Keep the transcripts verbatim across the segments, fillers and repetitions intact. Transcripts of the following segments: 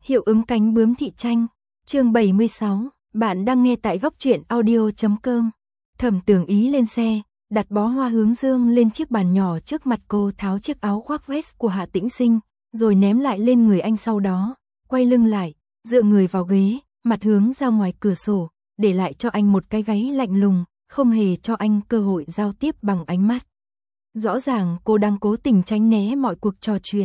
Hiệu ứng cánh bướm thị tranh, chương bảy mươi sáu, bạn đang nghe tại góc truyện audio chấm com. Thẩm Tường Ý lên xe, đặt bó hoa hướng dương lên chiếc bàn nhỏ trước mặt cô, tháo chiếc áo khoác vest của Hạ Tĩnh Sinh, rồi ném lại lên người anh, sau đó, quay lưng lại, dựa người vào ghế, mặt hướng ra ngoài cửa sổ, để lại cho anh một cái gáy lạnh lùng, không hề cho anh cơ hội giao tiếp bằng ánh mắt. Rõ ràng cô đang cố tình tránh né mọi cuộc trò chuyện.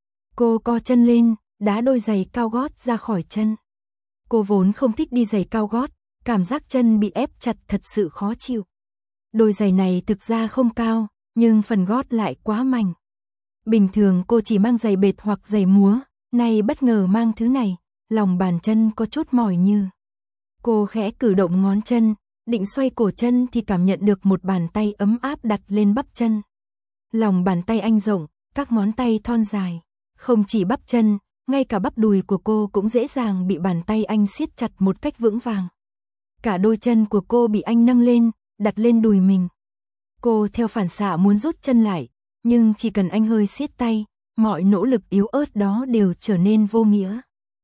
Cô co chân lên, đá đôi giày cao gót ra khỏi chân. Cô vốn không thích đi giày cao gót, cảm giác chân bị ép chặt thật sự khó chịu. Đôi giày này thực ra không cao, nhưng phần gót lại quá mảnh. Bình thường cô chỉ mang giày bệt hoặc giày múa, nay bất ngờ mang thứ này, lòng bàn chân có chút mỏi như. Cô khẽ cử động ngón chân, định xoay cổ chân thì cảm nhận được một bàn tay ấm áp đặt lên bắp chân. Lòng bàn tay anh rộng, các ngón tay thon dài. Không chỉ bắp chân, ngay cả bắp đùi của cô cũng dễ dàng bị bàn tay anh siết chặt một cách vững vàng. Cả đôi chân của cô bị anh nâng lên, đặt lên đùi mình. Cô theo phản xạ muốn rút chân lại, nhưng chỉ cần anh hơi siết tay, mọi nỗ lực yếu ớt đó đều trở nên vô nghĩa.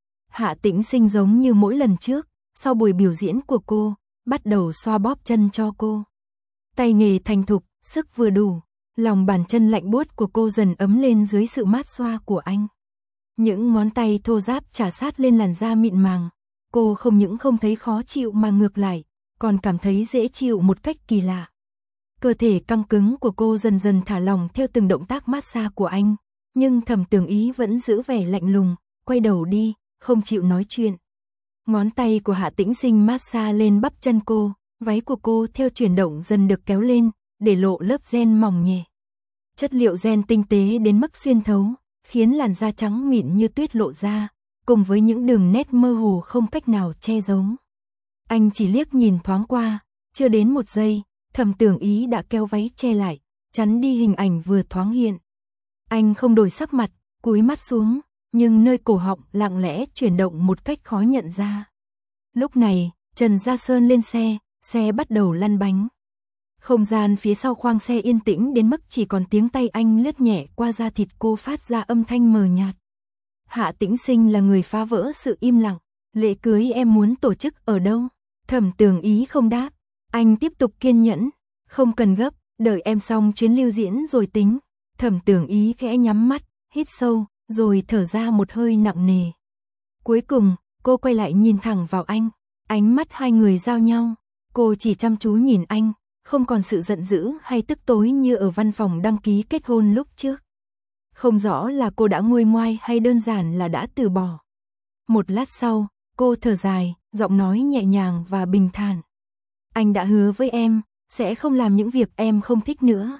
Hạ Tĩnh Sinh giống như mỗi lần trước, sau buổi biểu diễn của cô, bắt đầu xoa bóp chân cho cô. Tay nghề thành thục, sức vừa đủ, lòng bàn chân lạnh buốt của cô dần ấm lên dưới sự mát xoa của anh. Những ngón tay thô ráp chà sát lên làn da mịn màng, cô không những không thấy khó chịu mà ngược lại, còn cảm thấy dễ chịu một cách kỳ lạ. Cơ thể căng cứng của cô dần dần thả lỏng theo từng động tác massage của anh, nhưng Thẩm Tường Ý vẫn giữ vẻ lạnh lùng, quay đầu đi, không chịu nói chuyện. Ngón tay của Hạ Tĩnh Sinh massage lên bắp chân cô, váy của cô theo chuyển động dần được kéo lên, để lộ lớp ren mỏng nhẹ. Chất liệu ren tinh tế đến mức xuyên thấu, khiến làn da trắng mịn như tuyết lộ ra, cùng với những đường nét mơ hồ không cách nào che giấu. Anh chỉ liếc nhìn thoáng qua, chưa đến một giây, Thẩm Tường Ý đã kéo váy che lại, chắn đi hình ảnh vừa thoáng hiện. Anh không đổi sắc mặt, cúi mắt xuống, nhưng nơi cổ họng lặng lẽ chuyển động một cách khó nhận ra. Lúc này, Trần Gia Sơn lên xe, xe bắt đầu lăn bánh. Không gian phía sau khoang xe yên tĩnh đến mức chỉ còn tiếng tay anh lướt nhẹ qua da thịt cô phát ra âm thanh mờ nhạt. Hạ Tĩnh Sinh là người phá vỡ sự im lặng. Lễ cưới em muốn tổ chức ở đâu? Thẩm Tường Ý không đáp. Anh tiếp tục kiên nhẫn. Không cần gấp, đợi em xong chuyến lưu diễn rồi tính. Thẩm Tường Ý khẽ nhắm mắt, hít sâu, rồi thở ra một hơi nặng nề. Cuối cùng, cô quay lại nhìn thẳng vào anh. Ánh mắt hai người giao nhau. Cô chỉ chăm chú nhìn anh, không còn sự giận dữ hay tức tối như ở văn phòng đăng ký kết hôn lúc trước. Không rõ là cô đã nguôi ngoai hay đơn giản là đã từ bỏ. Một lát sau, cô thở dài, giọng nói nhẹ nhàng và bình thản. Anh đã hứa với em, sẽ không làm những việc em không thích nữa.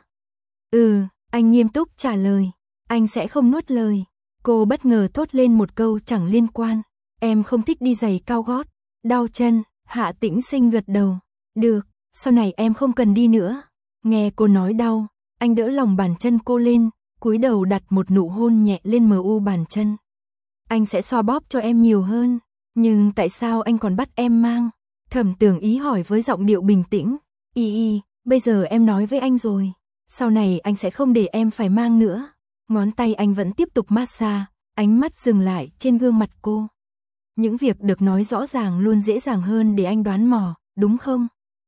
Ừ, anh nghiêm túc trả lời. Anh sẽ không nuốt lời. Cô bất ngờ thốt lên một câu chẳng liên quan. Em không thích đi giày cao gót. Đau chân. Hạ Tĩnh Sinh gật đầu. Được, sau này em không cần đi nữa. Nghe cô nói đau, anh đỡ lòng bàn chân cô lên, cúi đầu đặt một nụ hôn nhẹ lên mờ u bàn chân. Anh sẽ xoa bóp cho em nhiều hơn. Nhưng tại sao anh còn bắt em mang? Thẩm Tường Ý hỏi với giọng điệu bình tĩnh. Y y, bây giờ em nói với anh rồi. Sau này anh sẽ không để em phải mang nữa. Ngón tay anh vẫn tiếp tục massage, ánh mắt dừng lại trên gương mặt cô. Những việc được nói rõ ràng luôn dễ dàng hơn để anh đoán mò, đúng không?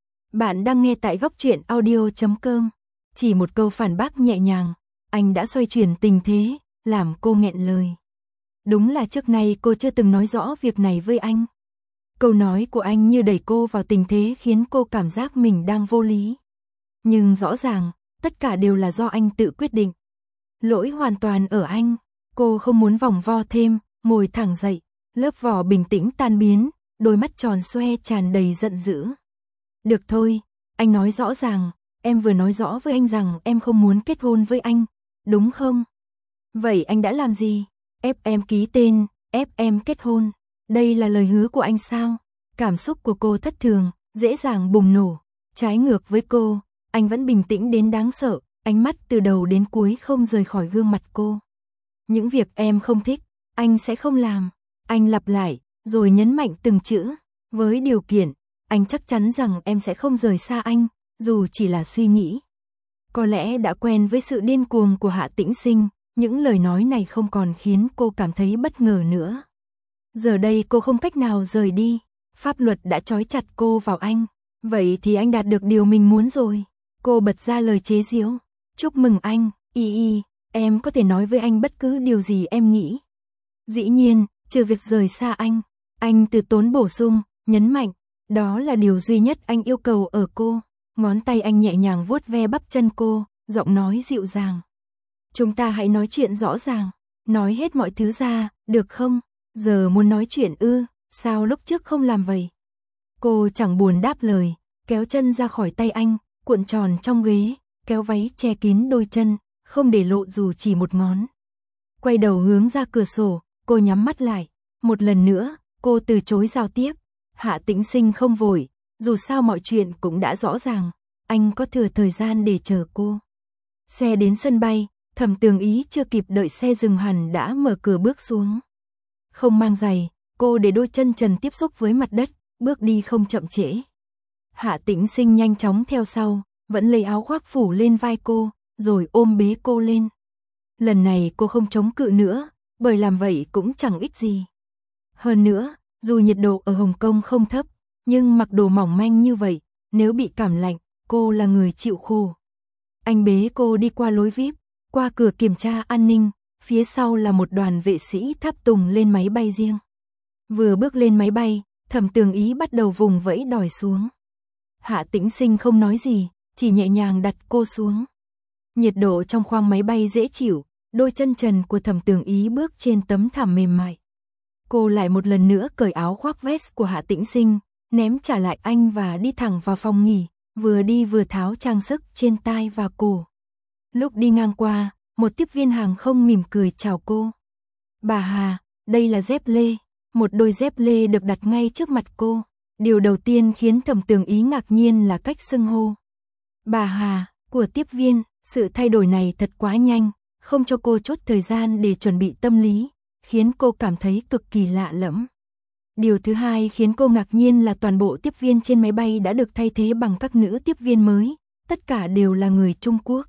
Bạn đang nghe tại góc truyện audio chấm com. Chỉ một câu phản bác nhẹ nhàng, anh đã xoay chuyển tình thế, làm cô nghẹn lời. Đúng là trước nay cô chưa từng nói rõ việc này với anh. Câu nói của anh như đẩy cô vào tình thế khiến cô cảm giác mình đang vô lý. Nhưng rõ ràng, tất cả đều là do anh tự quyết định. Lỗi hoàn toàn ở anh. Cô không muốn vòng vo thêm, ngồi thẳng dậy, lớp vỏ bình tĩnh tan biến, đôi mắt tròn xoe tràn đầy giận dữ. Được thôi, anh nói rõ ràng, em vừa nói rõ với anh rằng em không muốn kết hôn với anh, đúng không? Vậy anh đã làm gì? Ép em ký tên, ép em kết hôn. Đây là lời hứa của anh sao? Cảm xúc của cô thất thường, dễ dàng bùng nổ. Trái ngược với cô, anh vẫn bình tĩnh đến đáng sợ, ánh mắt từ đầu đến cuối không rời khỏi gương mặt cô. Những việc em không thích, anh sẽ không làm. Anh lặp lại, rồi nhấn mạnh từng chữ. Với điều kiện, anh chắc chắn rằng em sẽ không rời xa anh, dù chỉ là suy nghĩ. Có lẽ đã quen với sự điên cuồng của Hạ Tĩnh Sinh, những lời nói này không còn khiến cô cảm thấy bất ngờ nữa. Giờ đây cô không cách nào rời đi, pháp luật đã trói chặt cô vào anh. Vậy thì anh đạt được điều mình muốn rồi. Cô bật ra lời chế giễu. Chúc mừng anh, Y Y, em có thể nói với anh bất cứ điều gì em nghĩ. Dĩ nhiên, trừ việc rời xa anh. Anh từ tốn bổ sung, nhấn mạnh, đó là điều duy nhất anh yêu cầu ở cô. Ngón tay anh nhẹ nhàng vuốt ve bắp chân cô, giọng nói dịu dàng. Chúng ta hãy nói chuyện rõ ràng, nói hết mọi thứ ra, được không? Giờ muốn nói chuyện ư, sao lúc trước không làm vậy? Cô chẳng buồn đáp lời, kéo chân ra khỏi tay anh, cuộn tròn trong ghế, kéo váy che kín đôi chân, không để lộ dù chỉ một ngón. Quay đầu hướng ra cửa sổ, cô nhắm mắt lại. Một lần nữa, cô từ chối giao tiếp. Hạ Tĩnh Sinh không vội, dù sao mọi chuyện cũng đã rõ ràng, anh có thừa thời gian để chờ cô. Xe đến sân bay, Thẩm Tường Ý chưa kịp đợi xe dừng hẳn đã mở cửa bước xuống. Không mang giày, cô để đôi chân trần tiếp xúc với mặt đất, bước đi không chậm trễ. Hạ Tĩnh Sinh nhanh chóng theo sau, vẫn lấy áo khoác phủ lên vai cô, rồi ôm bế cô lên. Lần này cô không chống cự nữa, bởi làm vậy cũng chẳng ích gì. Hơn nữa, dù nhiệt độ ở Hồng Kông không thấp, nhưng mặc đồ mỏng manh như vậy, nếu bị cảm lạnh, cô là người chịu khổ. Anh bế cô đi qua lối vi ai pi, qua cửa kiểm tra an ninh, phía sau là một đoàn vệ sĩ tháp tùng lên máy bay riêng. Vừa bước lên máy bay, Thẩm Tường Ý bắt đầu vùng vẫy đòi xuống. Hạ Tĩnh Sinh không nói gì, chỉ nhẹ nhàng đặt cô xuống. Nhiệt độ trong khoang máy bay dễ chịu, đôi chân trần của Thẩm Tường Ý bước trên tấm thảm mềm mại. Cô lại một lần nữa cởi áo khoác vest của Hạ Tĩnh Sinh, ném trả lại anh và đi thẳng vào phòng nghỉ, vừa đi vừa tháo trang sức trên tai và cổ. Lúc đi ngang qua, một tiếp viên hàng không mỉm cười chào cô. Bà Hà, đây là dép lê. Một đôi dép lê được đặt ngay trước mặt cô. Điều đầu tiên khiến Thẩm Tường Ý ngạc nhiên là cách xưng hô. Bà Hà, của tiếp viên, sự thay đổi này thật quá nhanh, không cho cô chốt thời gian để chuẩn bị tâm lý, khiến cô cảm thấy cực kỳ lạ lẫm. Điều thứ hai khiến cô ngạc nhiên là toàn bộ tiếp viên trên máy bay đã được thay thế bằng các nữ tiếp viên mới, tất cả đều là người Trung Quốc.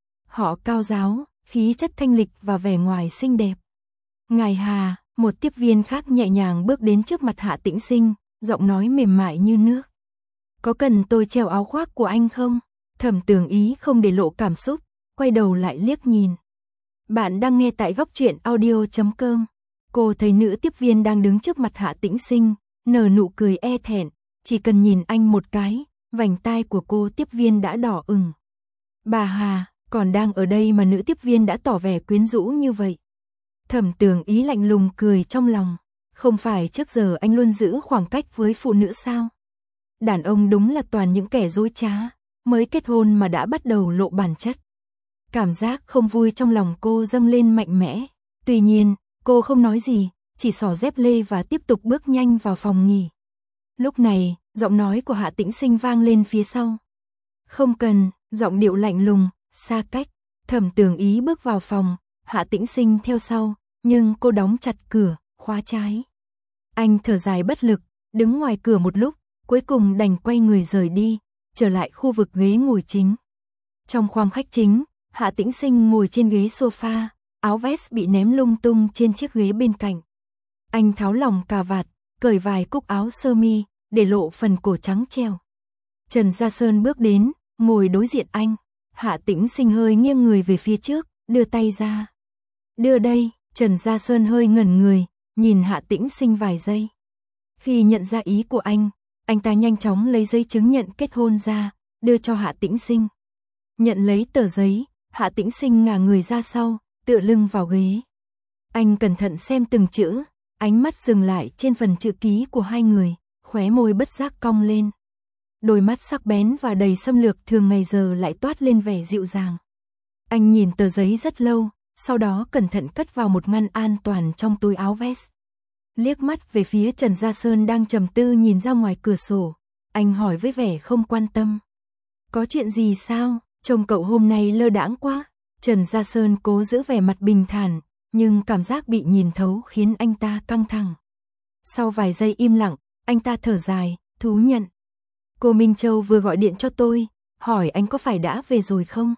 Họ cao ráo, khí chất thanh lịch và vẻ ngoài xinh đẹp. Ngài Hà, một tiếp viên khác nhẹ nhàng bước đến trước mặt Hạ Tĩnh Sinh, giọng nói mềm mại như nước. Có cần tôi treo áo khoác của anh không? Thẩm Tường Ý không để lộ cảm xúc, quay đầu lại liếc nhìn. Bạn đang nghe tại góc truyện audio chấm com. Cô thấy nữ tiếp viên đang đứng trước mặt Hạ Tĩnh Sinh, nở nụ cười e thẹn, chỉ cần nhìn anh một cái, vành tai của cô tiếp viên đã đỏ ửng. Bà Hà, còn đang ở đây mà nữ tiếp viên đã tỏ vẻ quyến rũ như vậy. Thẩm Tường Ý lạnh lùng cười trong lòng, không phải trước giờ anh luôn giữ khoảng cách với phụ nữ sao? Đàn ông đúng là toàn những kẻ dối trá, mới kết hôn mà đã bắt đầu lộ bản chất. Cảm giác không vui trong lòng cô dâng lên mạnh mẽ, tuy nhiên, cô không nói gì, chỉ xỏ dép lê và tiếp tục bước nhanh vào phòng nghỉ. Lúc này, giọng nói của Hạ Tĩnh Sinh vang lên phía sau. Không cần, giọng điệu lạnh lùng, xa cách. Thẩm Tường Ý bước vào phòng, Hạ Tĩnh Sinh theo sau, nhưng cô đóng chặt cửa, khóa trái. Anh thở dài bất lực, đứng ngoài cửa một lúc, cuối cùng đành quay người rời đi, trở lại khu vực ghế ngồi chính. Trong khoang khách chính, Hạ Tĩnh Sinh ngồi trên ghế sofa, áo vest bị ném lung tung trên chiếc ghế bên cạnh. Anh tháo lỏng cà vạt, cởi vài cúc áo sơ mi, để lộ phần cổ trắng treo. Trần Gia Sơn bước đến, ngồi đối diện anh. Hạ Tĩnh Sinh hơi nghiêng người về phía trước, đưa tay ra. Đưa đây, Trần Gia Sơn hơi ngẩn người, nhìn Hạ Tĩnh Sinh vài giây. Khi nhận ra ý của anh, anh ta nhanh chóng lấy giấy chứng nhận kết hôn ra, đưa cho Hạ Tĩnh Sinh. Nhận lấy tờ giấy, Hạ Tĩnh Sinh ngả người ra sau, tựa lưng vào ghế. Anh cẩn thận xem từng chữ, ánh mắt dừng lại trên phần chữ ký của hai người, khóe môi bất giác cong lên. Đôi mắt sắc bén và đầy xâm lược thường ngày giờ lại toát lên vẻ dịu dàng. Anh nhìn tờ giấy rất lâu, sau đó cẩn thận cất vào một ngăn an toàn trong túi áo vest. Liếc mắt về phía Trần Gia Sơn đang trầm tư nhìn ra ngoài cửa sổ, anh hỏi với vẻ không quan tâm. Có chuyện gì sao, trông cậu hôm nay lơ đãng quá. Trần Gia Sơn cố giữ vẻ mặt bình thản, nhưng cảm giác bị nhìn thấu khiến anh ta căng thẳng. Sau vài giây im lặng, anh ta thở dài, thú nhận. Cô Minh Châu vừa gọi điện cho tôi, hỏi anh có phải đã về rồi không?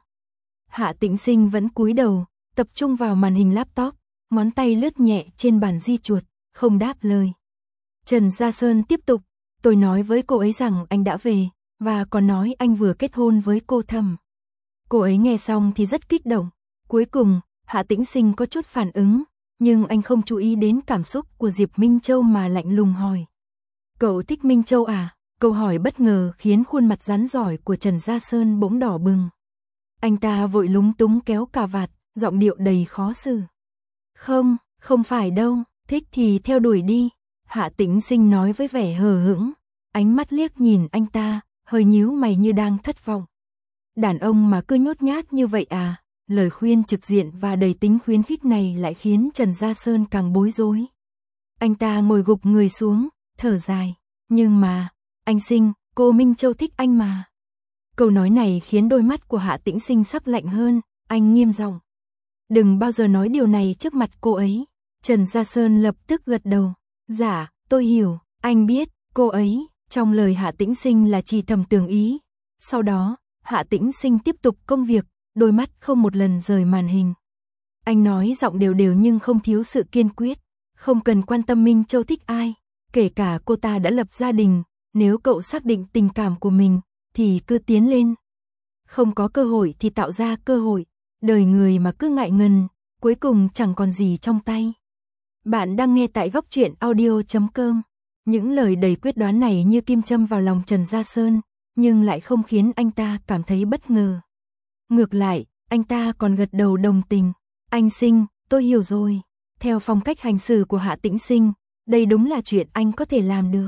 Hạ Tĩnh Sinh vẫn cúi đầu, tập trung vào màn hình laptop, ngón tay lướt nhẹ trên bàn di chuột, không đáp lời. Trần Gia Sơn tiếp tục, tôi nói với cô ấy rằng anh đã về, và còn nói anh vừa kết hôn với cô Thẩm. Cô ấy nghe xong thì rất kích động. Cuối cùng, Hạ Tĩnh Sinh có chút phản ứng, nhưng anh không chú ý đến cảm xúc của Diệp Minh Châu mà lạnh lùng hỏi. Cậu thích Minh Châu à? Câu hỏi bất ngờ khiến khuôn mặt rắn giỏi của Trần Gia Sơn bỗng đỏ bừng. Anh ta vội lúng túng kéo cà vạt, giọng điệu đầy khó xử. Không, không phải đâu, thích thì theo đuổi đi. Hạ Tĩnh Sinh nói với vẻ hờ hững, ánh mắt liếc nhìn anh ta, hơi nhíu mày như đang thất vọng. Đàn ông mà cứ nhốt nhát như vậy à? Lời khuyên trực diện và đầy tính khuyến khích này lại khiến Trần Gia Sơn càng bối rối. Anh ta ngồi gục người xuống, thở dài. Nhưng mà, anh Sinh, cô Minh Châu thích anh mà. Câu nói này khiến đôi mắt của Hạ Tĩnh Sinh sắc lạnh hơn, anh nghiêm giọng. Đừng bao giờ nói điều này trước mặt cô ấy. Trần Gia Sơn lập tức gật đầu. Dạ, tôi hiểu, anh biết, cô ấy. Trong lời Hạ Tĩnh Sinh là chỉ Thẩm Tường Ý. Sau đó, Hạ Tĩnh Sinh tiếp tục công việc, đôi mắt không một lần rời màn hình. Anh nói giọng đều đều nhưng không thiếu sự kiên quyết. Không cần quan tâm Minh Châu thích ai, kể cả cô ta đã lập gia đình, nếu cậu xác định tình cảm của mình, thì cứ tiến lên. Không có cơ hội thì tạo ra cơ hội, đời người mà cứ ngại ngần, cuối cùng chẳng còn gì trong tay. Bạn đang nghe tại góc truyện audio chấm com. Những lời đầy quyết đoán này như kim châm vào lòng Trần Gia Sơn, nhưng lại không khiến anh ta cảm thấy bất ngờ. Ngược lại, anh ta còn gật đầu đồng tình. Anh Sinh, tôi hiểu rồi. Theo phong cách hành xử của Hạ Tĩnh Sinh, đây đúng là chuyện anh có thể làm được.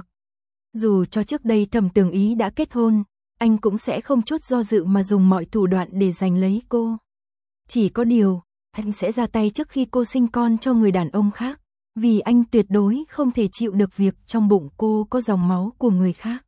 Dù cho trước đây Thẩm Tường Ý đã kết hôn, anh cũng sẽ không chút do dự mà dùng mọi thủ đoạn để giành lấy cô. Chỉ có điều, anh sẽ ra tay trước khi cô sinh con cho người đàn ông khác, vì anh tuyệt đối không thể chịu được việc trong bụng cô có dòng máu của người khác.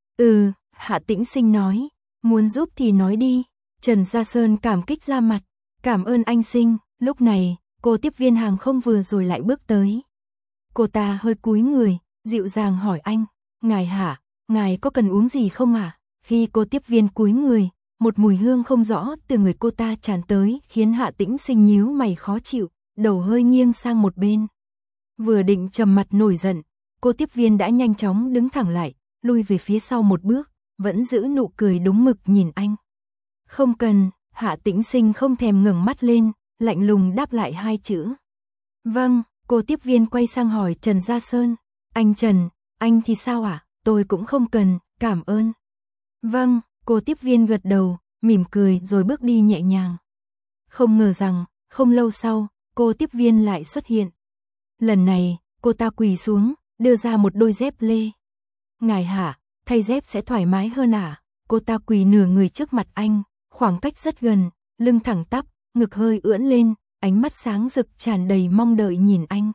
Ừ, Hạ Tĩnh Sinh nói, muốn giúp thì nói đi. Trần Gia Sơn cảm kích ra mặt, cảm ơn anh Sinh. Lúc này, cô tiếp viên hàng không vừa rồi lại bước tới. Cô ta hơi cúi người, dịu dàng hỏi anh, ngài hả, ngài có cần uống gì không ạ? À? Khi cô tiếp viên cúi người, một mùi hương không rõ từ người cô ta tràn tới khiến Hạ Tĩnh Sinh nhíu mày khó chịu, đầu hơi nghiêng sang một bên. Vừa định trầm mặt nổi giận, cô tiếp viên đã nhanh chóng đứng thẳng lại, lui về phía sau một bước, vẫn giữ nụ cười đúng mực nhìn anh. Không cần, Hạ Tĩnh Sinh không thèm ngẩng mắt lên, lạnh lùng đáp lại hai chữ. Vâng, cô tiếp viên quay sang hỏi Trần Gia Sơn. Anh Trần, anh thì sao ạ? À? Tôi cũng không cần, cảm ơn. Vâng, cô tiếp viên gật đầu, mỉm cười rồi bước đi nhẹ nhàng. Không ngờ rằng, không lâu sau, cô tiếp viên lại xuất hiện. Lần này, cô ta quỳ xuống, đưa ra một đôi dép lê. Ngài hả, thay dép sẽ thoải mái hơn à? Cô ta quỳ nửa người trước mặt anh, khoảng cách rất gần, lưng thẳng tắp, ngực hơi ưỡn lên, ánh mắt sáng rực tràn đầy mong đợi nhìn anh.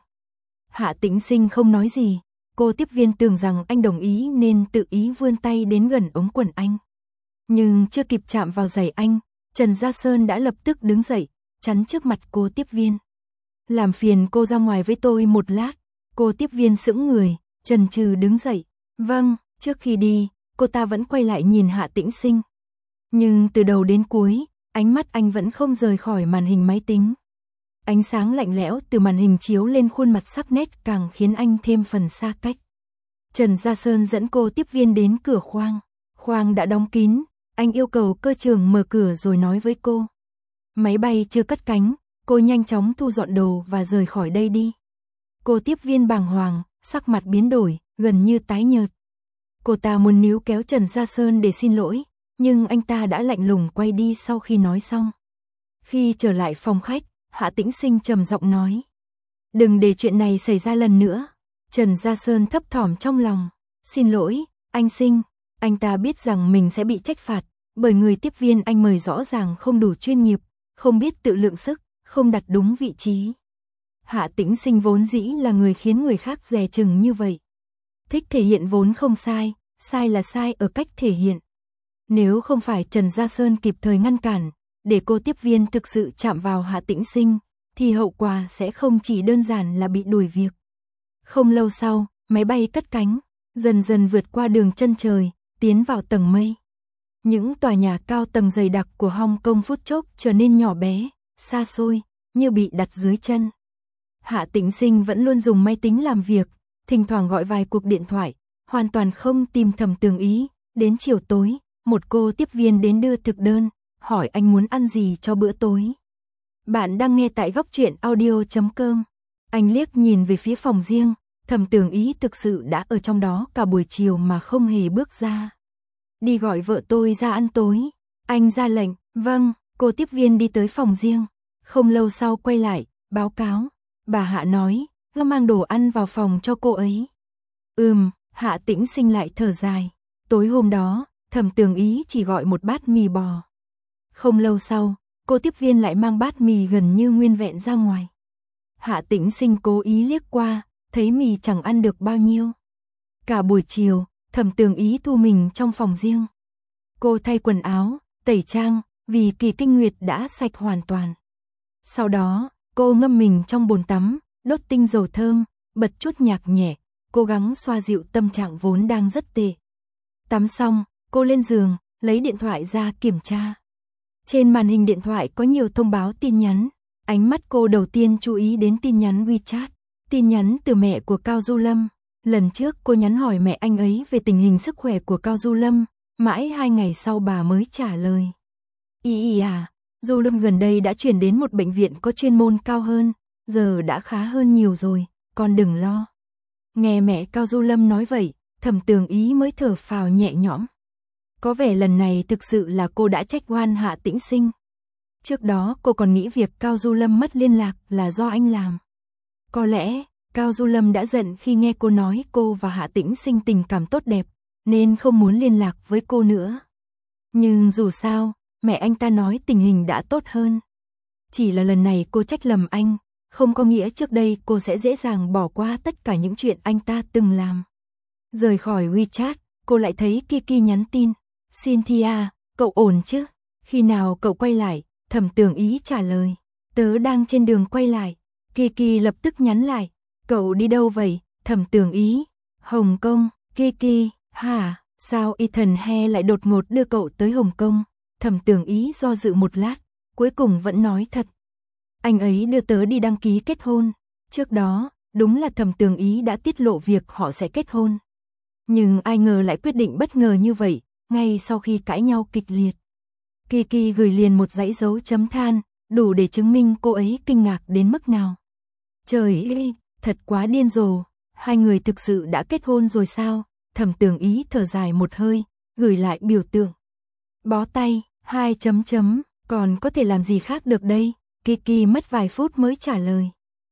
Hạ Tĩnh Sinh không nói gì, cô tiếp viên tưởng rằng anh đồng ý nên tự ý vươn tay đến gần ống quần anh. Nhưng chưa kịp chạm vào giày anh, Trần Gia Sơn đã lập tức đứng dậy, chắn trước mặt cô tiếp viên. Làm phiền cô ra ngoài với tôi một lát. Cô tiếp viên sững người, chần chừ đứng dậy. Vâng, trước khi đi, cô ta vẫn quay lại nhìn Hạ Tĩnh Sinh. Nhưng từ đầu đến cuối, ánh mắt anh vẫn không rời khỏi màn hình máy tính. Ánh sáng lạnh lẽo từ màn hình chiếu lên khuôn mặt sắc nét càng khiến anh thêm phần xa cách. Trần Gia Sơn dẫn cô tiếp viên đến cửa khoang. Khoang đã đóng kín, anh yêu cầu cơ trưởng mở cửa rồi nói với cô. Máy bay chưa cất cánh, cô nhanh chóng thu dọn đồ và rời khỏi đây đi. Cô tiếp viên bàng hoàng, sắc mặt biến đổi, gần như tái nhợt. Cô ta muốn níu kéo Trần Gia Sơn để xin lỗi, nhưng anh ta đã lạnh lùng quay đi sau khi nói xong. Khi trở lại phòng khách, Hạ Tĩnh Sinh trầm giọng nói. Đừng để chuyện này xảy ra lần nữa. Trần Gia Sơn thấp thỏm trong lòng. Xin lỗi, anh Sinh. Anh ta biết rằng mình sẽ bị trách phạt, bởi người tiếp viên anh mời rõ ràng không đủ chuyên nghiệp, không biết tự lượng sức, không đặt đúng vị trí. Hạ Tĩnh Sinh vốn dĩ là người khiến người khác dè chừng như vậy. Thích thể hiện vốn không sai, sai là sai ở cách thể hiện. Nếu không phải Trần Gia Sơn kịp thời ngăn cản, để cô tiếp viên thực sự chạm vào Hạ Tĩnh Sinh, thì hậu quả sẽ không chỉ đơn giản là bị đuổi việc. Không lâu sau, máy bay cất cánh, dần dần vượt qua đường chân trời, tiến vào tầng mây. Những tòa nhà cao tầng dày đặc của Hong Kong phút chốc trở nên nhỏ bé, xa xôi, như bị đặt dưới chân. Hạ Tĩnh Sinh vẫn luôn dùng máy tính làm việc, thỉnh thoảng gọi vài cuộc điện thoại, hoàn toàn không tìm Thẩm Tường Ý. Đến chiều tối, một cô tiếp viên đến đưa thực đơn, hỏi anh muốn ăn gì cho bữa tối. Bạn đang nghe tại góc truyện audio chấm com. Anh liếc nhìn về phía phòng riêng, Thẩm Tường Ý thực sự đã ở trong đó cả buổi chiều mà không hề bước ra. Đi gọi vợ tôi ra ăn tối. Anh ra lệnh. Vâng. Cô tiếp viên đi tới phòng riêng. Không lâu sau quay lại, báo cáo. Bà Hạ nói, cứ mang đồ ăn vào phòng cho cô ấy. Ừm, Hạ Tĩnh Sinh lại thở dài. Tối hôm đó, Thẩm Tường Ý chỉ gọi một bát mì bò. Không lâu sau, cô tiếp viên lại mang bát mì gần như nguyên vẹn ra ngoài. Hạ Tĩnh Sinh cố ý liếc qua, thấy mì chẳng ăn được bao nhiêu. Cả buổi chiều, Thẩm Tường Ý thu mình trong phòng riêng. Cô thay quần áo, tẩy trang, vì kỳ kinh nguyệt đã sạch hoàn toàn. Sau đó, cô ngâm mình trong bồn tắm, đốt tinh dầu thơm, bật chút nhạc nhẹ, cố gắng xoa dịu tâm trạng vốn đang rất tệ. Tắm xong, cô lên giường, lấy điện thoại ra kiểm tra. Trên màn hình điện thoại có nhiều thông báo tin nhắn. Ánh mắt cô đầu tiên chú ý đến tin nhắn WeChat. Tin nhắn từ mẹ của Cao Du Lâm. Lần trước cô nhắn hỏi mẹ anh ấy về tình hình sức khỏe của Cao Du Lâm. Mãi hai ngày sau bà mới trả lời. Ý ý à, Du Lâm gần đây đã chuyển đến một bệnh viện có chuyên môn cao hơn. Giờ đã khá hơn nhiều rồi, con đừng lo. Nghe mẹ Cao Du Lâm nói vậy, Thẩm Tường Ý mới thở phào nhẹ nhõm. Có vẻ lần này thực sự là cô đã trách oan Hạ Tĩnh Sinh. Trước đó cô còn nghĩ việc Cao Du Lâm mất liên lạc là do anh làm. Có lẽ, Cao Du Lâm đã giận khi nghe cô nói cô và Hạ Tĩnh Sinh tình cảm tốt đẹp, nên không muốn liên lạc với cô nữa. Nhưng dù sao, mẹ anh ta nói tình hình đã tốt hơn. Chỉ là lần này cô trách lầm anh, không có nghĩa trước đây cô sẽ dễ dàng bỏ qua tất cả những chuyện anh ta từng làm. Rời khỏi WeChat, cô lại thấy Kiki nhắn tin. Cynthia, cậu ổn chứ? Khi nào cậu quay lại? Thẩm Tường Ý trả lời. Tớ đang trên đường quay lại. Kiki lập tức nhắn lại. Cậu đi đâu vậy? Thẩm Tường Ý. Hồng Kông. Kiki, hả? Sao Ethan He lại đột ngột đưa cậu tới Hồng Kông? Thẩm Tường Ý do dự một lát, cuối cùng vẫn nói thật. Anh ấy đưa tớ đi đăng ký kết hôn. Trước đó, đúng là Thẩm Tường Ý đã tiết lộ việc họ sẽ kết hôn. Nhưng ai ngờ lại quyết định bất ngờ như vậy, ngay sau khi cãi nhau kịch liệt. Kiki gửi liền một dãy dấu chấm than, đủ để chứng minh cô ấy kinh ngạc đến mức nào. Trời ơi, thật quá điên rồ, hai người thực sự đã kết hôn rồi sao? Thẩm Tường Ý thở dài một hơi, gửi lại biểu tượng. Bó tay, hai chấm chấm, còn có thể làm gì khác được đây? Kiki mất vài phút mới trả lời.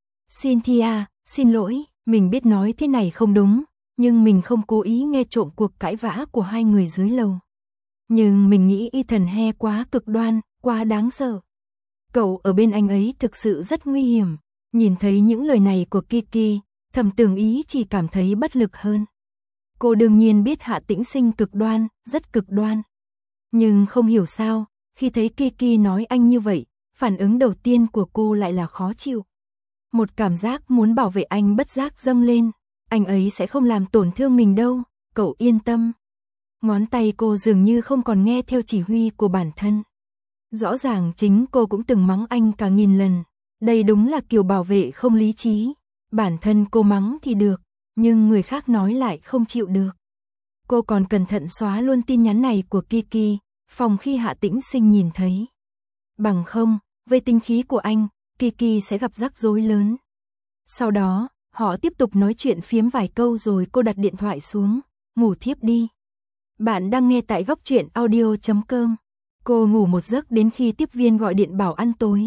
Cynthia, xin lỗi, mình biết nói thế này không đúng, nhưng mình không cố ý nghe trộm cuộc cãi vã của hai người dưới lầu. Nhưng mình nghĩ Ethan He quá cực đoan, quá đáng sợ. Cậu ở bên anh ấy thực sự rất nguy hiểm. Nhìn thấy những lời này của Kiki, Thẩm Tường Ý chỉ cảm thấy bất lực hơn. Cô đương nhiên biết Hạ Tĩnh Sinh cực đoan, rất cực đoan. Nhưng không hiểu sao, khi thấy Kiki nói anh như vậy, phản ứng đầu tiên của cô lại là khó chịu. Một cảm giác muốn bảo vệ anh bất giác dâng lên. Anh ấy sẽ không làm tổn thương mình đâu, cậu yên tâm. Ngón tay cô dường như không còn nghe theo chỉ huy của bản thân. Rõ ràng chính cô cũng từng mắng anh cả nghìn lần. Đây đúng là kiểu bảo vệ không lý trí. Bản thân cô mắng thì được, nhưng người khác nói lại không chịu được. Cô còn cẩn thận xóa luôn tin nhắn này của Kiki, phòng khi Hạ Tĩnh Sinh nhìn thấy. Bằng không, với tính khí của anh, Kiki sẽ gặp rắc rối lớn. Sau đó, họ tiếp tục nói chuyện phiếm vài câu rồi cô đặt điện thoại xuống, ngủ thiếp đi. Bạn đang nghe tại góc truyện audio chấm com. Cô ngủ một giấc đến khi tiếp viên gọi điện bảo ăn tối.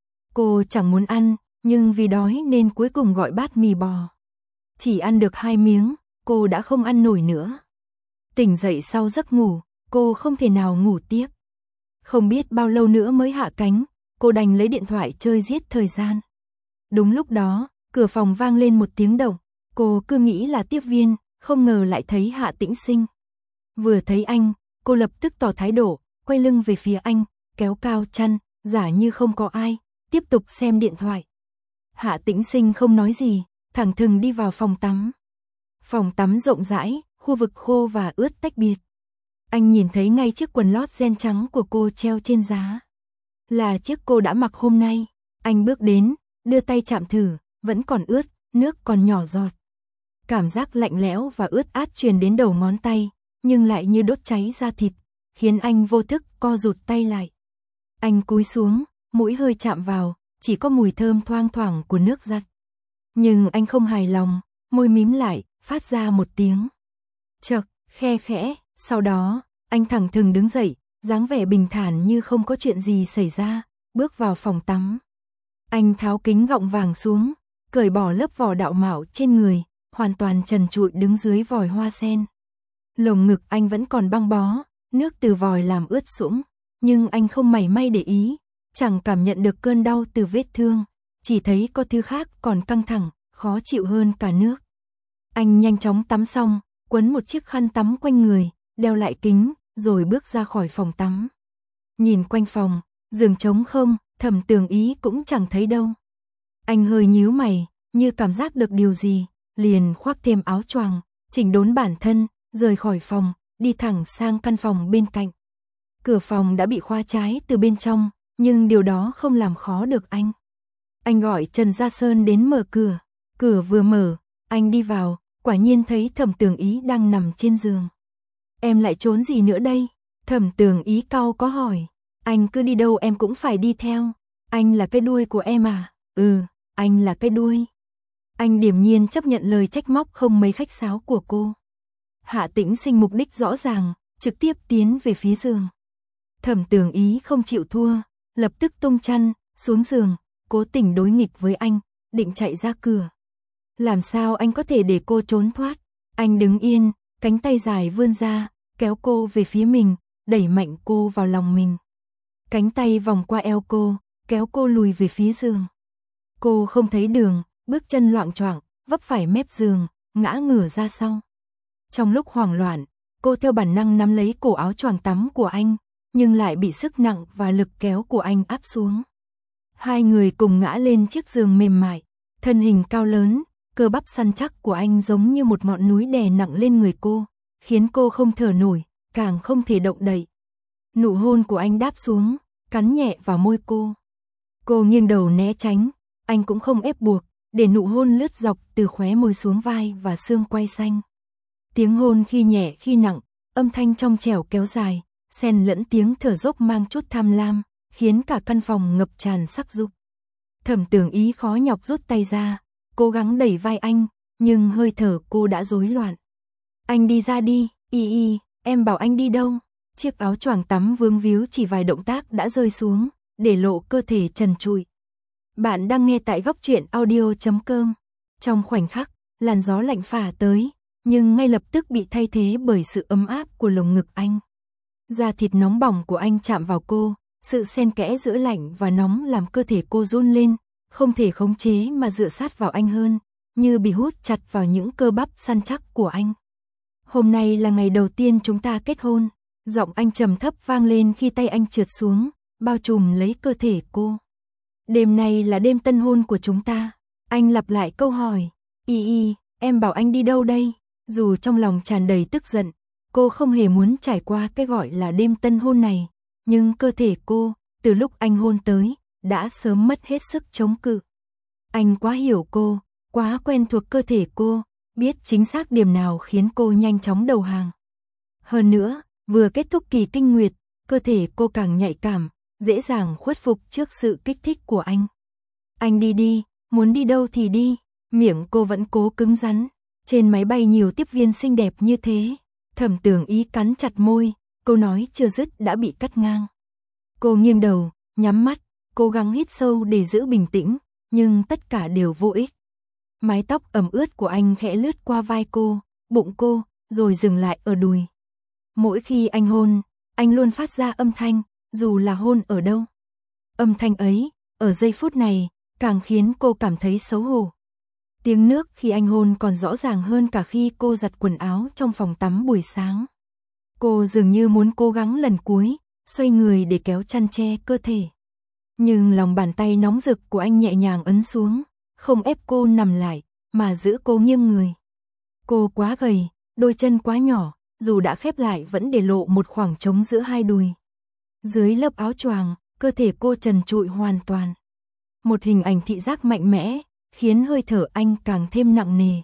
Cô chẳng muốn ăn, nhưng vì đói nên cuối cùng gọi bát mì bò. Chỉ ăn được hai miếng, cô đã không ăn nổi nữa. Tỉnh dậy sau giấc ngủ, cô không thể nào ngủ tiếp. Không biết bao lâu nữa mới hạ cánh, cô đành lấy điện thoại chơi giết thời gian. Đúng lúc đó, cửa phòng vang lên một tiếng động. Cô cứ nghĩ là tiếp viên, không ngờ lại thấy Hạ Tĩnh Sinh. Vừa thấy anh, cô lập tức tỏ thái độ, quay lưng về phía anh, kéo cao chăn, giả như không có ai, tiếp tục xem điện thoại. Hạ Tĩnh Sinh không nói gì, thẳng thừng đi vào phòng tắm. Phòng tắm rộng rãi, khu vực khô và ướt tách biệt. Anh nhìn thấy ngay chiếc quần lót ren trắng của cô treo trên giá. Là chiếc cô đã mặc hôm nay. Anh bước đến, đưa tay chạm thử, vẫn còn ướt, nước còn nhỏ giọt. Cảm giác lạnh lẽo và ướt át truyền đến đầu ngón tay, nhưng lại như đốt cháy da thịt, khiến anh vô thức co rụt tay lại. Anh cúi xuống, mũi hơi chạm vào, chỉ có mùi thơm thoang thoảng của nước giặt. Nhưng anh không hài lòng, môi mím lại, phát ra một tiếng chậc, khe khẽ, sau đó, anh thẳng thừng đứng dậy, dáng vẻ bình thản như không có chuyện gì xảy ra, bước vào phòng tắm. Anh tháo kính gọng vàng xuống, cởi bỏ lớp vỏ đạo mạo trên người, hoàn toàn trần trụi đứng dưới vòi hoa sen. Lồng ngực anh vẫn còn băng bó, nước từ vòi làm ướt sũng, nhưng anh không mảy may để ý, chẳng cảm nhận được cơn đau từ vết thương, chỉ thấy có thứ khác còn căng thẳng, khó chịu hơn cả nước. Anh nhanh chóng tắm xong, quấn một chiếc khăn tắm quanh người, đeo lại kính, rồi bước ra khỏi phòng tắm. Nhìn quanh phòng, giường trống không, Thẩm Tường Ý cũng chẳng thấy đâu. Anh hơi nhíu mày, như cảm giác được điều gì, liền khoác thêm áo choàng, chỉnh đốn bản thân, rời khỏi phòng, đi thẳng sang căn phòng bên cạnh. Cửa phòng đã bị khóa trái từ bên trong, nhưng điều đó không làm khó được anh. Anh gọi Trần Gia Sơn đến mở cửa, cửa vừa mở, anh đi vào, quả nhiên thấy Thẩm Tường Ý đang nằm trên giường. Em lại trốn gì nữa đây? Thẩm Tường Ý cau có hỏi. Anh cứ đi đâu em cũng phải đi theo. Anh là cái đuôi của em à? Ừ, anh là cái đuôi. Anh điềm nhiên chấp nhận lời trách móc không mấy khách sáo của cô. Hạ Tĩnh Sinh mục đích rõ ràng, trực tiếp tiến về phía giường. Thẩm Tường Ý không chịu thua, lập tức tung chăn, xuống giường, cố tình đối nghịch với anh, định chạy ra cửa. Làm sao anh có thể để cô trốn thoát? Anh đứng yên, cánh tay dài vươn ra, kéo cô về phía mình, đẩy mạnh cô vào lòng mình. Cánh tay vòng qua eo cô, kéo cô lùi về phía giường. Cô không thấy đường, bước chân loạng choạng, vấp phải mép giường, ngã ngửa ra sau. Trong lúc hoảng loạn, cô theo bản năng nắm lấy cổ áo choàng tắm của anh, nhưng lại bị sức nặng và lực kéo của anh áp xuống. Hai người cùng ngã lên chiếc giường mềm mại, thân hình cao lớn, cơ bắp săn chắc của anh giống như một ngọn núi đè nặng lên người cô, khiến cô không thở nổi, càng không thể động đậy. Nụ hôn của anh đáp xuống, cắn nhẹ vào môi cô. Cô nghiêng đầu né tránh, anh cũng không ép buộc, để nụ hôn lướt dọc từ khóe môi xuống vai và xương quai xanh. Tiếng hôn khi nhẹ khi nặng, âm thanh trong trẻo kéo dài, xen lẫn tiếng thở dốc mang chút tham lam, khiến cả căn phòng ngập tràn sắc dục. Thẩm Tường Ý khó nhọc rút tay ra, cố gắng đẩy vai anh, nhưng hơi thở cô đã rối loạn. Anh đi ra đi, y y, em bảo anh đi đâu? Chiếc áo choàng tắm vướng víu chỉ vài động tác đã rơi xuống, để lộ cơ thể trần trụi. Bạn đang nghe tại góc truyện audio chấm com. Trong khoảnh khắc, làn gió lạnh phả tới, nhưng ngay lập tức bị thay thế bởi sự ấm áp của lồng ngực anh. Da thịt nóng bỏng của anh chạm vào cô, sự xen kẽ giữa lạnh và nóng làm cơ thể cô run lên, không thể khống chế mà dựa sát vào anh hơn, như bị hút chặt vào những cơ bắp săn chắc của anh. Hôm nay là ngày đầu tiên chúng ta kết hôn, giọng anh trầm thấp vang lên khi tay anh trượt xuống, bao trùm lấy cơ thể cô. Đêm nay là đêm tân hôn của chúng ta. Anh lặp lại câu hỏi. Y y, em bảo anh đi đâu đây? Dù trong lòng tràn đầy tức giận, cô không hề muốn trải qua cái gọi là đêm tân hôn này, nhưng cơ thể cô, từ lúc anh hôn tới, đã sớm mất hết sức chống cự. Anh quá hiểu cô, quá quen thuộc cơ thể cô, biết chính xác điểm nào khiến cô nhanh chóng đầu hàng. Hơn nữa, vừa kết thúc kỳ kinh nguyệt, cơ thể cô càng nhạy cảm, dễ dàng khuất phục trước sự kích thích của anh. Anh đi đi, muốn đi đâu thì đi, miệng cô vẫn cố cứng rắn. Trên máy bay nhiều tiếp viên xinh đẹp như thế. Thẩm Tường Ý cắn chặt môi, câu nói chưa dứt đã bị cắt ngang. Cô nghiêng đầu, nhắm mắt, cố gắng hít sâu để giữ bình tĩnh, nhưng tất cả đều vô ích. Mái tóc ẩm ướt của anh khẽ lướt qua vai cô, bụng cô, rồi dừng lại ở đùi. Mỗi khi anh hôn, anh luôn phát ra âm thanh, dù là hôn ở đâu. Âm thanh ấy, ở giây phút này, càng khiến cô cảm thấy xấu hổ. Tiếng nước khi anh hôn còn rõ ràng hơn cả khi cô giặt quần áo trong phòng tắm buổi sáng. Cô dường như muốn cố gắng lần cuối, xoay người để kéo chăn che cơ thể. Nhưng lòng bàn tay nóng rực của anh nhẹ nhàng ấn xuống, không ép cô nằm lại, mà giữ cô nghiêng người. Cô quá gầy, đôi chân quá nhỏ, dù đã khép lại vẫn để lộ một khoảng trống giữa hai đùi. Dưới lớp áo choàng, cơ thể cô trần trụi hoàn toàn. Một hình ảnh thị giác mạnh mẽ, khiến hơi thở anh càng thêm nặng nề.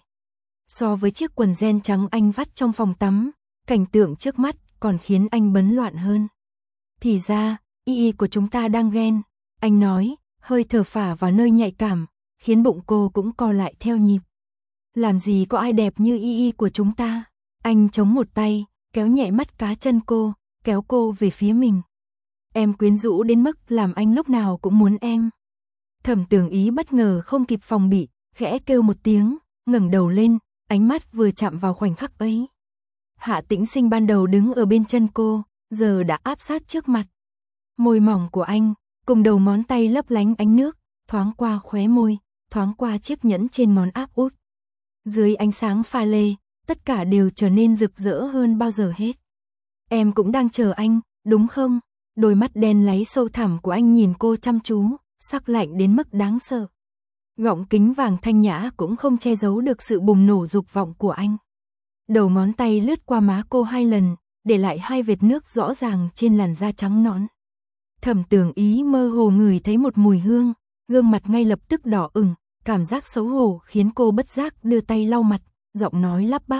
So với chiếc quần jean trắng anh vắt trong phòng tắm, cảnh tượng trước mắt còn khiến anh bấn loạn hơn. Thì ra, y y của chúng ta đang ghen, anh nói, hơi thở phả vào nơi nhạy cảm, khiến bụng cô cũng co lại theo nhịp. Làm gì có ai đẹp như y y của chúng ta? Anh chống một tay, kéo nhẹ mắt cá chân cô, kéo cô về phía mình. Em quyến rũ đến mức làm anh lúc nào cũng muốn em. Thẩm Tường Ý bất ngờ không kịp phòng bị, khẽ kêu một tiếng, ngẩng đầu lên, ánh mắt vừa chạm vào khoảnh khắc ấy. Hạ Tĩnh Sinh ban đầu đứng ở bên chân cô, giờ đã áp sát trước mặt. Môi mỏng của anh, cùng đầu ngón tay lấp lánh ánh nước, thoáng qua khóe môi, thoáng qua chiếc nhẫn trên ngón áp út. Dưới ánh sáng pha lê, tất cả đều trở nên rực rỡ hơn bao giờ hết. Em cũng đang chờ anh, đúng không? Đôi mắt đen láy sâu thẳm của anh nhìn cô chăm chú, sắc lạnh đến mức đáng sợ. Gọng kính vàng thanh nhã cũng không che giấu được sự bùng nổ dục vọng của anh. Đầu ngón tay lướt qua má cô hai lần, để lại hai vệt nước rõ ràng trên làn da trắng nõn. Thẩm Tường Ý mơ hồ ngửi thấy một mùi hương, gương mặt ngay lập tức đỏ ửng, cảm giác xấu hổ khiến cô bất giác đưa tay lau mặt, giọng nói lắp bắp.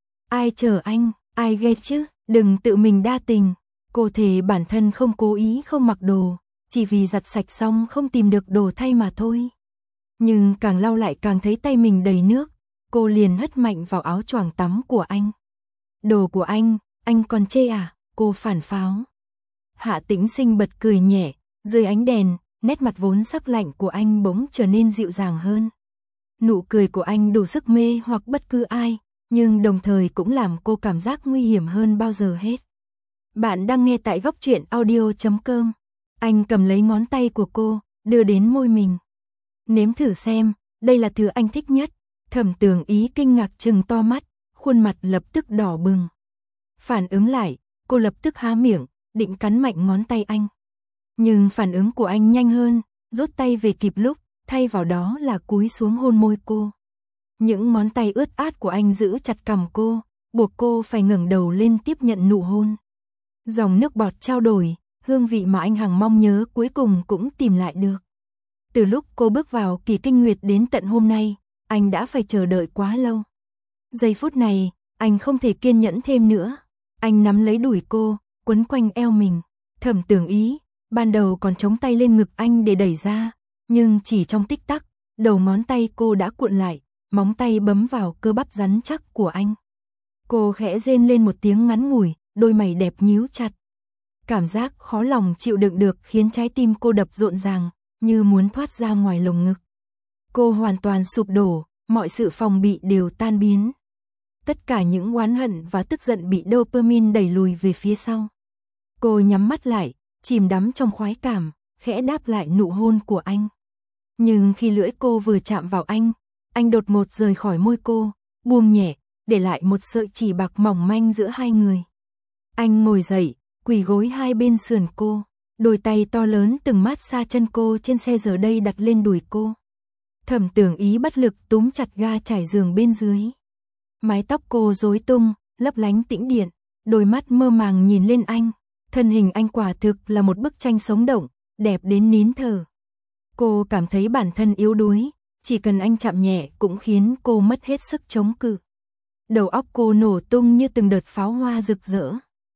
Ai chờ anh, ai ghét chứ, đừng tự mình đa tình. Cô thề bản thân không cố ý không mặc đồ, chỉ vì giặt sạch xong không tìm được đồ thay mà thôi. Nhưng càng lau lại càng thấy tay mình đầy nước, cô liền hất mạnh vào áo choàng tắm của anh. Đồ của anh, anh còn chê à? Cô phản pháo. Hạ Tĩnh Sinh bật cười nhẹ, dưới ánh đèn, nét mặt vốn sắc lạnh của anh bỗng trở nên dịu dàng hơn. Nụ cười của anh đủ sức mê hoặc bất cứ ai, nhưng đồng thời cũng làm cô cảm giác nguy hiểm hơn bao giờ hết. Bạn đang nghe tại góc truyện audio chấm com. Anh cầm lấy ngón tay của cô, đưa đến môi mình. Nếm thử xem, đây là thứ anh thích nhất. Thẩm Tường Ý kinh ngạc trừng to mắt, khuôn mặt lập tức đỏ bừng. Phản ứng lại, cô lập tức há miệng, định cắn mạnh ngón tay anh. Nhưng phản ứng của anh nhanh hơn, rút tay về kịp lúc, thay vào đó là cúi xuống hôn môi cô. Những ngón tay ướt át của anh giữ chặt cằm cô, buộc cô phải ngẩng đầu lên tiếp nhận nụ hôn. Dòng nước bọt trao đổi, hương vị mà anh hằng mong nhớ cuối cùng cũng tìm lại được. Từ lúc cô bước vào kỳ kinh nguyệt đến tận hôm nay, anh đã phải chờ đợi quá lâu. Giây phút này, anh không thể kiên nhẫn thêm nữa. Anh nắm lấy đùi cô, quấn quanh eo mình. Thẩm Tường Ý, ban đầu còn chống tay lên ngực anh để đẩy ra, nhưng chỉ trong tích tắc, đầu ngón tay cô đã cuộn lại, móng tay bấm vào cơ bắp rắn chắc của anh. Cô khẽ rên lên một tiếng ngắn ngủi, đôi mày đẹp nhíu chặt. Cảm giác khó lòng chịu đựng được khiến trái tim cô đập rộn ràng, như muốn thoát ra ngoài lồng ngực. Cô hoàn toàn sụp đổ, mọi sự phòng bị đều tan biến. Tất cả những oán hận và tức giận bị dopamine đẩy lùi về phía sau. Cô nhắm mắt lại, chìm đắm trong khoái cảm, khẽ đáp lại nụ hôn của anh. Nhưng khi lưỡi cô vừa chạm vào anh, anh đột ngột rời khỏi môi cô, buông nhẹ, để lại một sợi chỉ bạc mỏng manh giữa hai người. Anh ngồi dậy, quỳ gối hai bên sườn cô, đôi tay to lớn từng mát xa chân cô trên xe giờ đây đặt lên đùi cô. Thẩm Tường Ý bất lực túm chặt ga trải giường bên dưới. Mái tóc cô rối tung, lấp lánh tĩnh điện, đôi mắt mơ màng nhìn lên anh. Thân hình anh quả thực là một bức tranh sống động, đẹp đến nín thở. Cô cảm thấy bản thân yếu đuối, chỉ cần anh chạm nhẹ cũng khiến cô mất hết sức chống cự. Đầu óc cô nổ tung như từng đợt pháo hoa rực rỡ.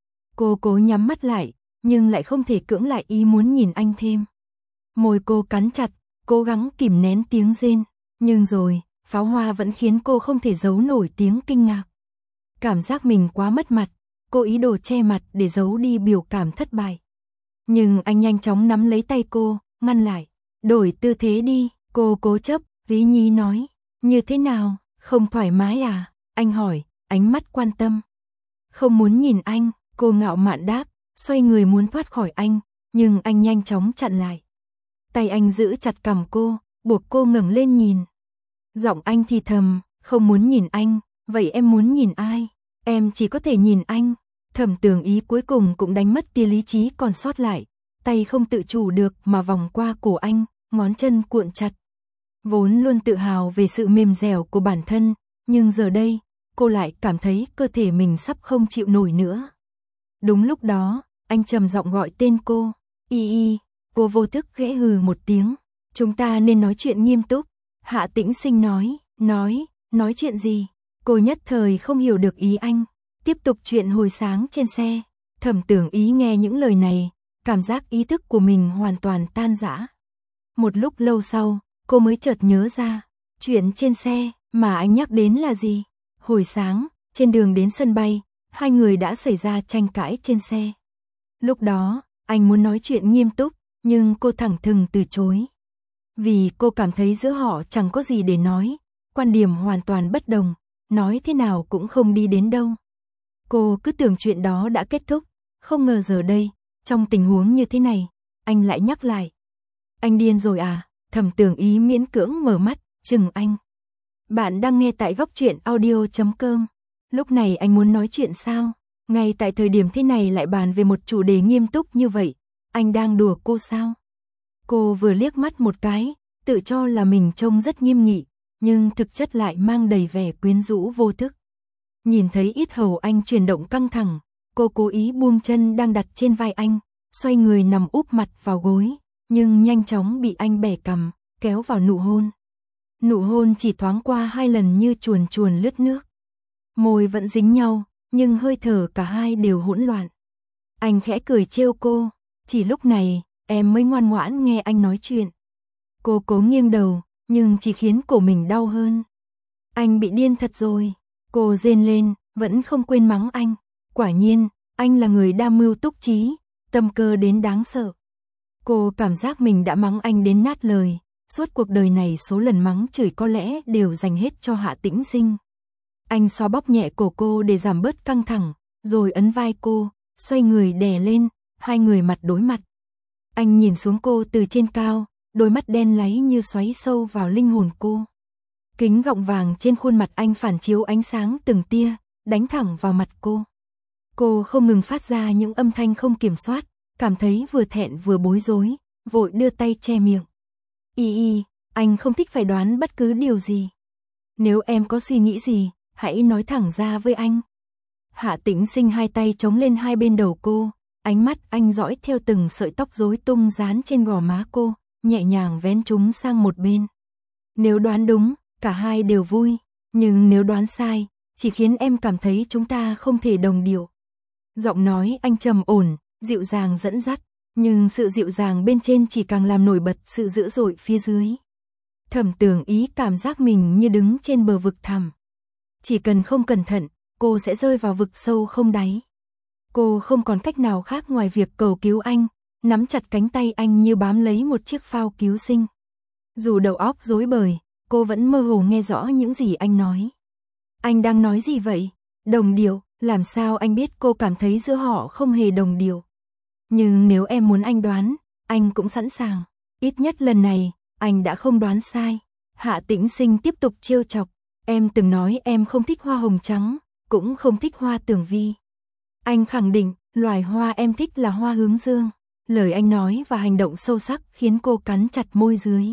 Cô cố nhắm mắt lại, nhưng lại không thể cưỡng lại ý muốn nhìn anh thêm. Môi cô cắn chặt, cố gắng kìm nén tiếng rên, nhưng rồi, pháo hoa vẫn khiến cô không thể giấu nổi tiếng kinh ngạc. Cảm giác mình quá mất mặt, cô ý đồ che mặt để giấu đi biểu cảm thất bại. Nhưng anh nhanh chóng nắm lấy tay cô, ngăn lại. Đổi tư thế đi, cô cố chấp, Lý Nhi nói. Như thế nào, không thoải mái à? Anh hỏi, ánh mắt quan tâm. Không muốn nhìn anh, cô ngạo mạn đáp, xoay người muốn thoát khỏi anh, nhưng anh nhanh chóng chặn lại. Tay anh giữ chặt cằm cô, buộc cô ngẩng lên nhìn. Giọng anh thì thầm, không muốn nhìn anh, vậy em muốn nhìn ai? Em chỉ có thể nhìn anh. Thẩm Tường Ý cuối cùng cũng đánh mất tia lý trí còn sót lại, tay không tự chủ được mà vòng qua cổ anh, ngón chân cuộn chặt. Vốn luôn tự hào về sự mềm dẻo của bản thân, nhưng giờ đây, cô lại cảm thấy cơ thể mình sắp không chịu nổi nữa. Đúng lúc đó, anh trầm giọng gọi tên cô, Y Y, cô vô thức khẽ hừ một tiếng. Chúng ta nên nói chuyện nghiêm túc. Hạ Tĩnh Sinh nói, nói, nói chuyện gì? Cô nhất thời không hiểu được ý anh. Tiếp tục chuyện hồi sáng trên xe. Thẩm Tưởng Ý nghe những lời này, cảm giác ý thức của mình hoàn toàn tan rã. Một lúc lâu sau, cô mới chợt nhớ ra, chuyện trên xe mà anh nhắc đến là gì? Hồi sáng, trên đường đến sân bay, hai người đã xảy ra tranh cãi trên xe. Lúc đó, anh muốn nói chuyện nghiêm túc, nhưng cô thẳng thừng từ chối. Vì cô cảm thấy giữa họ chẳng có gì để nói, quan điểm hoàn toàn bất đồng, nói thế nào cũng không đi đến đâu. Cô cứ tưởng chuyện đó đã kết thúc, không ngờ giờ đây, trong tình huống như thế này, anh lại nhắc lại. Anh điên rồi à? Thẩm Tưởng Ý miễn cưỡng mở mắt, chừng anh. Bạn đang nghe tại góc truyện audio chấm com. Lúc này anh muốn nói chuyện sao? Ngay tại thời điểm thế này lại bàn về một chủ đề nghiêm túc như vậy, anh đang đùa cô sao? Cô vừa liếc mắt một cái, tự cho là mình trông rất nghiêm nghị, nhưng thực chất lại mang đầy vẻ quyến rũ vô thức. Nhìn thấy yết hầu anh chuyển động căng thẳng, cô cố ý buông chân đang đặt trên vai anh, xoay người nằm úp mặt vào gối, nhưng nhanh chóng bị anh bẻ cằm, kéo vào nụ hôn. Nụ hôn chỉ thoáng qua hai lần như chuồn chuồn lướt nước. Môi vẫn dính nhau, nhưng hơi thở cả hai đều hỗn loạn. Anh khẽ cười trêu cô, chỉ lúc này, em mới ngoan ngoãn nghe anh nói chuyện. Cô cố nghiêng đầu, nhưng chỉ khiến cổ mình đau hơn. Anh bị điên thật rồi. Cô rên lên, vẫn không quên mắng anh. Quả nhiên, anh là người đa mưu túc trí, tâm cơ đến đáng sợ. Cô cảm giác mình đã mắng anh đến nát lời. Suốt cuộc đời này số lần mắng chửi có lẽ đều dành hết cho Hạ Tĩnh Sinh. Anh xoa bóp nhẹ cổ cô để giảm bớt căng thẳng, rồi ấn vai cô, xoay người đè lên, hai người mặt đối mặt. Anh nhìn xuống cô từ trên cao, đôi mắt đen láy như xoáy sâu vào linh hồn cô. Kính gọng vàng trên khuôn mặt anh phản chiếu ánh sáng từng tia, đánh thẳng vào mặt cô. Cô không ngừng phát ra những âm thanh không kiểm soát, cảm thấy vừa thẹn vừa bối rối, vội đưa tay che miệng. Y y, anh không thích phải đoán bất cứ điều gì. Nếu em có suy nghĩ gì, hãy nói thẳng ra với anh. Hạ Tĩnh Sinh hai tay chống lên hai bên đầu cô, ánh mắt anh dõi theo từng sợi tóc rối tung dán trên gò má cô, nhẹ nhàng vén chúng sang một bên. Nếu đoán đúng, cả hai đều vui, nhưng nếu đoán sai, chỉ khiến em cảm thấy chúng ta không thể đồng điệu. Giọng nói anh trầm ổn, dịu dàng dẫn dắt, nhưng sự dịu dàng bên trên chỉ càng làm nổi bật sự dữ dội phía dưới. Thẩm Tưởng Ý cảm giác mình như đứng trên bờ vực thẳm. Chỉ cần không cẩn thận, cô sẽ rơi vào vực sâu không đáy. Cô không còn cách nào khác ngoài việc cầu cứu anh, nắm chặt cánh tay anh như bám lấy một chiếc phao cứu sinh. Dù đầu óc rối bời, cô vẫn mơ hồ nghe rõ những gì anh nói. Anh đang nói gì vậy? Đồng điệu, làm sao anh biết cô cảm thấy giữa họ không hề đồng điệu? Nhưng nếu em muốn anh đoán, anh cũng sẵn sàng. Ít nhất lần này, anh đã không đoán sai. Hạ Tĩnh Sinh tiếp tục trêu chọc. Em từng nói em không thích hoa hồng trắng, cũng không thích hoa tường vi. Anh khẳng định, loài hoa em thích là hoa hướng dương. Lời anh nói và hành động sâu sắc khiến cô cắn chặt môi dưới.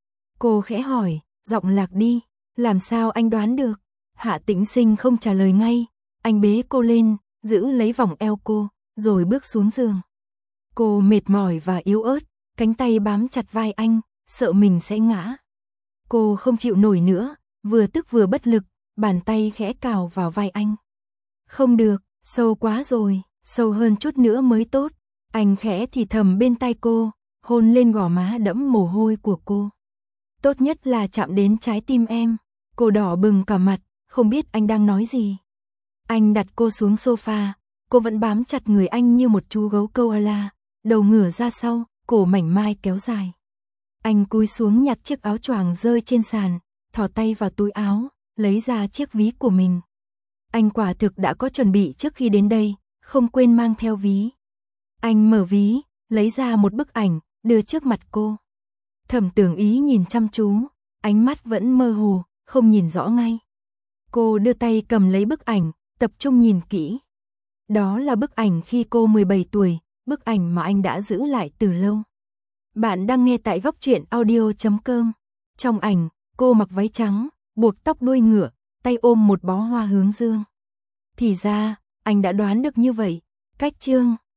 Cô khẽ hỏi, giọng lạc đi, làm sao anh đoán được? Hạ Tĩnh Sinh không trả lời ngay, anh bế cô lên, giữ lấy vòng eo cô, rồi bước xuống giường. Cô mệt mỏi và yếu ớt, cánh tay bám chặt vai anh, sợ mình sẽ ngã. Cô không chịu nổi nữa, vừa tức vừa bất lực, bàn tay khẽ cào vào vai anh. Không được, sâu quá rồi, sâu hơn chút nữa mới tốt. Anh khẽ thì thầm bên tai cô, hôn lên gò má đẫm mồ hôi của cô. Tốt nhất là chạm đến trái tim em. Cô đỏ bừng cả mặt, không biết anh đang nói gì. Anh đặt cô xuống sofa, cô vẫn bám chặt người anh như một chú gấu koala, đầu ngửa ra sau, cổ mảnh mai kéo dài. Anh cúi xuống nhặt chiếc áo choàng rơi trên sàn, thò tay vào túi áo, lấy ra chiếc ví của mình. Anh quả thực đã có chuẩn bị trước khi đến đây, không quên mang theo ví. Anh mở ví, lấy ra một bức ảnh, đưa trước mặt cô. Thẩm Tưởng Ý nhìn chăm chú, ánh mắt vẫn mơ hồ, không nhìn rõ ngay. Cô đưa tay cầm lấy bức ảnh, tập trung nhìn kỹ. Đó là bức ảnh khi cô mười bảy tuổi, bức ảnh mà anh đã giữ lại từ lâu. Bạn đang nghe tại góc truyện audio chấm com. Trong ảnh, cô mặc váy trắng, buộc tóc đuôi ngựa, tay ôm một bó hoa hướng dương. Thì ra, anh đã đoán được như vậy. Cách chương